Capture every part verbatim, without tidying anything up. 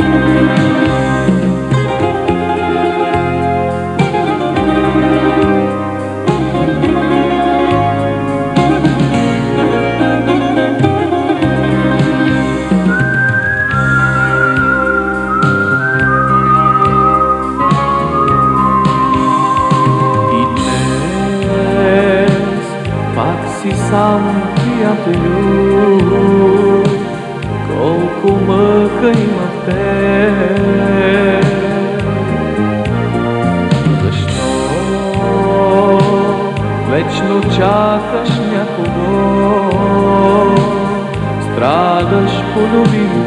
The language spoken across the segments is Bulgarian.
Сам, приятелю, колко мъка има в теб. Защо вечно чакаш някого, страдаш по любим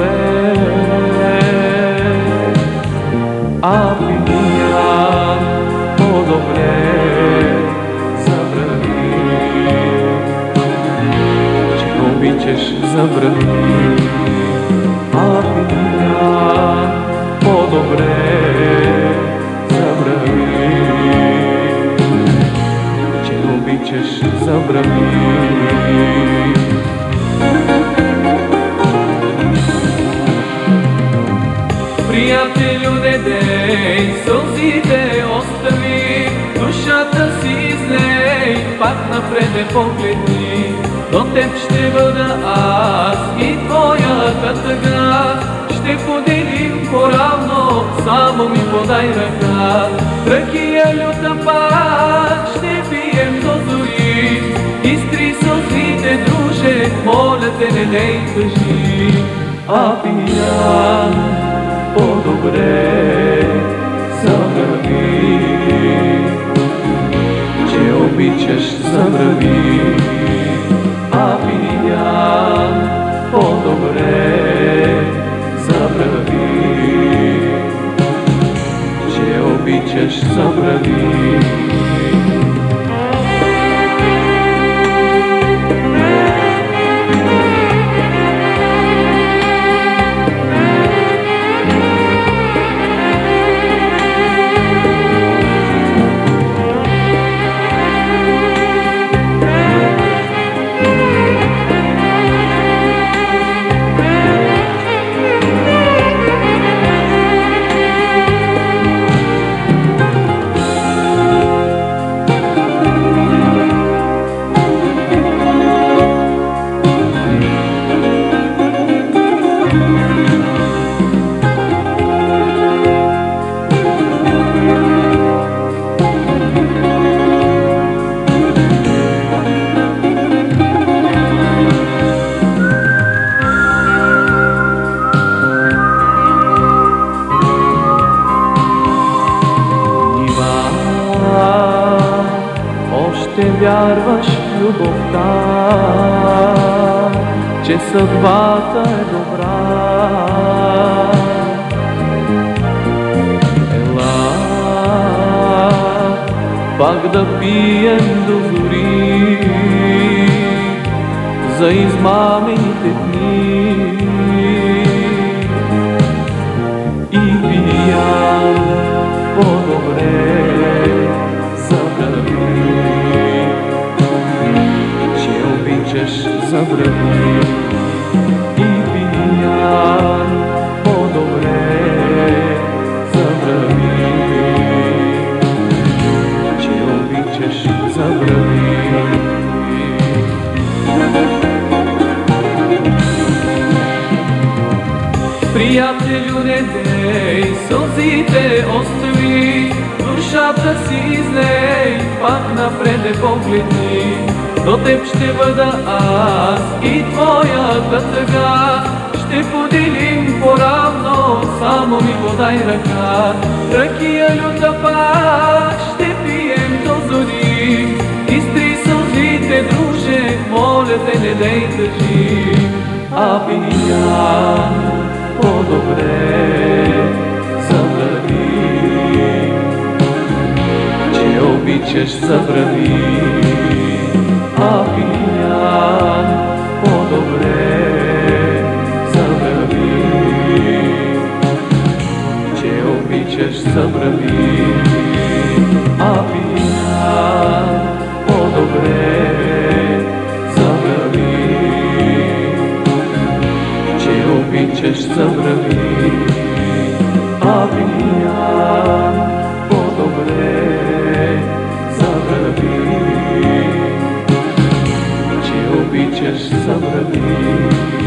човек? А пия по-добре обичаш, забрави. А пия по-добре забрави, че обичаш, забрави. Приятелю, не дей сълзите остави, душата си излей, пак напред не погледни. До теб ще бъда аз и твоята тъга, ще поделим по-равно, само ми подай ръка. Ръкия люта пак ще пием до зори, изтри сълзите, друже, моля те, не дей тъжи. А пия по-добре забрави, че обичаш, забрави. А пия по-добре забрави, че обичаш, забрави. Ще вярваш в любовта, че съдбата е добра. Ела, пак да пием до зори за измамените дни. И пия по-добре забрави, забрави. И пия по-добре забрави, че обичаш, забрави. Приятелю, не дей сълзите остави, душата си излей, пак напред не погледни. До теб ще бъда аз и твоята тъга, ще поделим по-равно, само ми подай ръка. Ръкия люта пак ще пием до зори, изтри сълзите, друже, моля те, не дей тъжи. А пия по-добре забрави, че обичаш, забрави. А пия по-добре забрави, че обичаш, забрави. А пия по-добре забрави, че обичаш, ćeš zavrvi, a ja podobre zavrvi, čio bit ćeš zavrvi.